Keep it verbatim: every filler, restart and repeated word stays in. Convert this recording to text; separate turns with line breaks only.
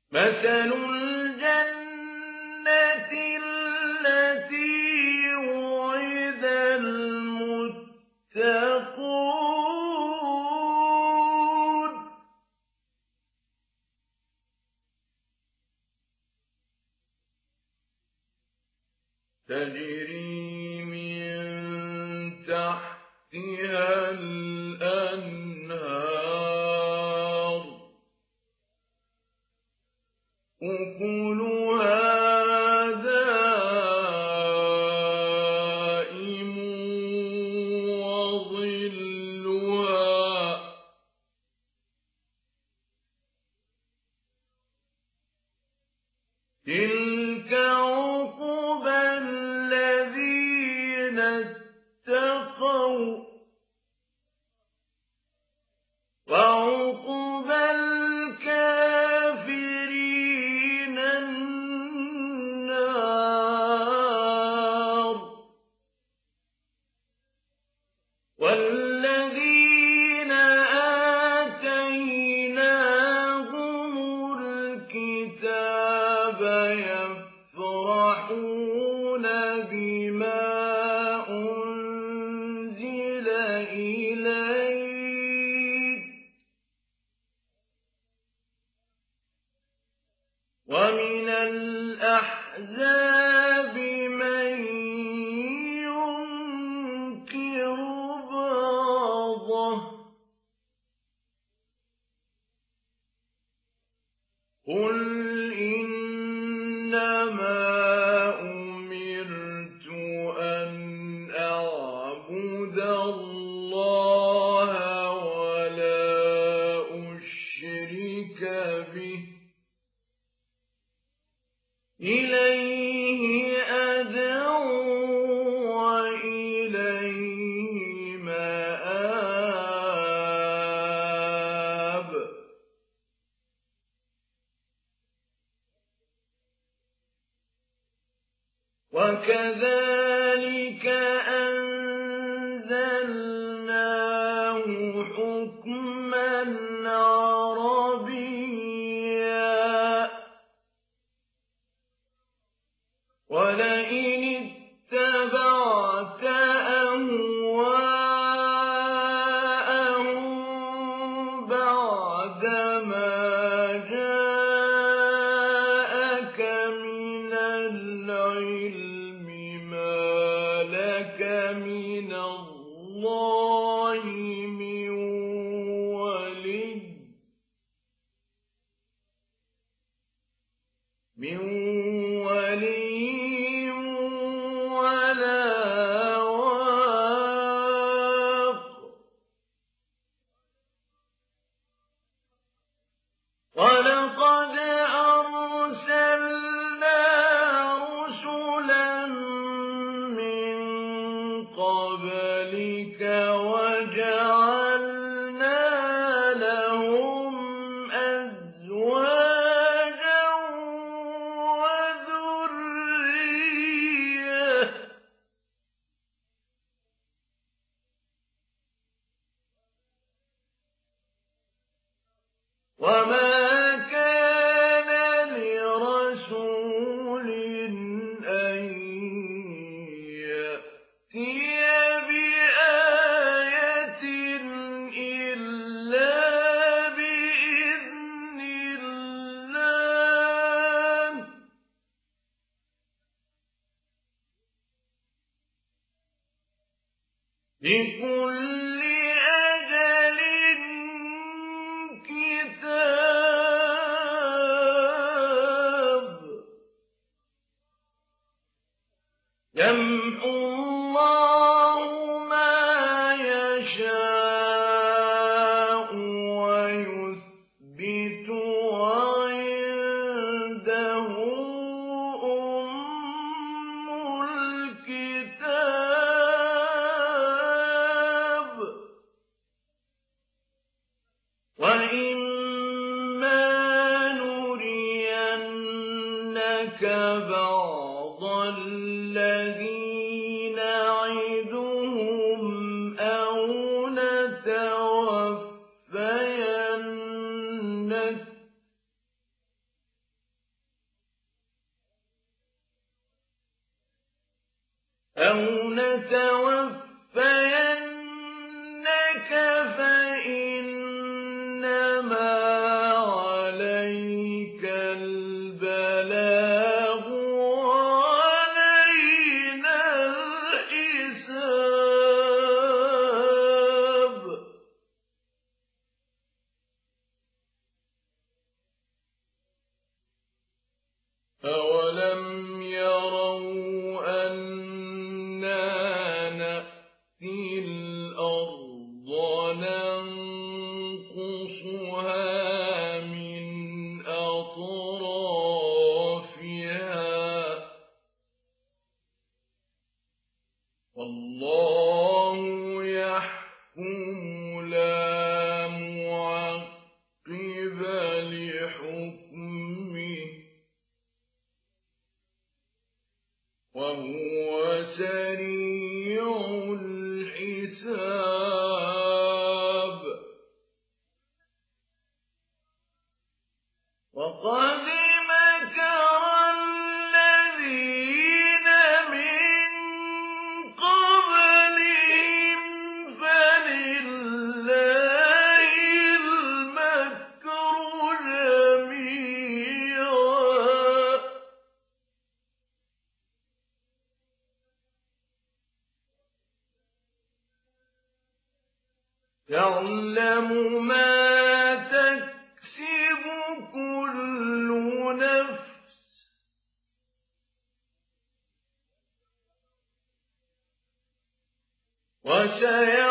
مثل الجنة التي وعد المتقون تجري من تحتها الأنهار أكلها دائم وظلها تلك عقبى الذين اتقوا وعقبى الكافرين النار والذين آتيناهم الكتاب يفرحون بما أنزل إليك ومن الأحزاب من ينكر بعضه قل إنما أمرت أن أعبد الله ولا أشرك به إليه أدعو وإليه مآب وكذلك أنزلناه حكما عربيا ولئن اتبعت أهواءهم بعدما جاءك من العلم ما لك من الله من ولي من ولي ولا واق ولقد أرسلنا رسلا من قبلك وجعلنا لهم أزواجا وذرية وما كان لرسول أن يأتي بآية إلا بإذن الله لكل أجل كتاب يمحو الله ما يشاء ويثبت وعنده أم الكتاب وإما نرينك بعض الذي نعدهم أو نتوفينك أو نتوفينك فإنما عليك البلاغ وعلينا الحساب. أولم يروا أنا نأتي الأرض ننقصها من أطرافها والله يحكم لا معقب لحكمه وهو سريع الحساب. وقد مكر الذين من قبلهم فلله المكر جميعا يعلم ما تكسب كل نفس وسيعلم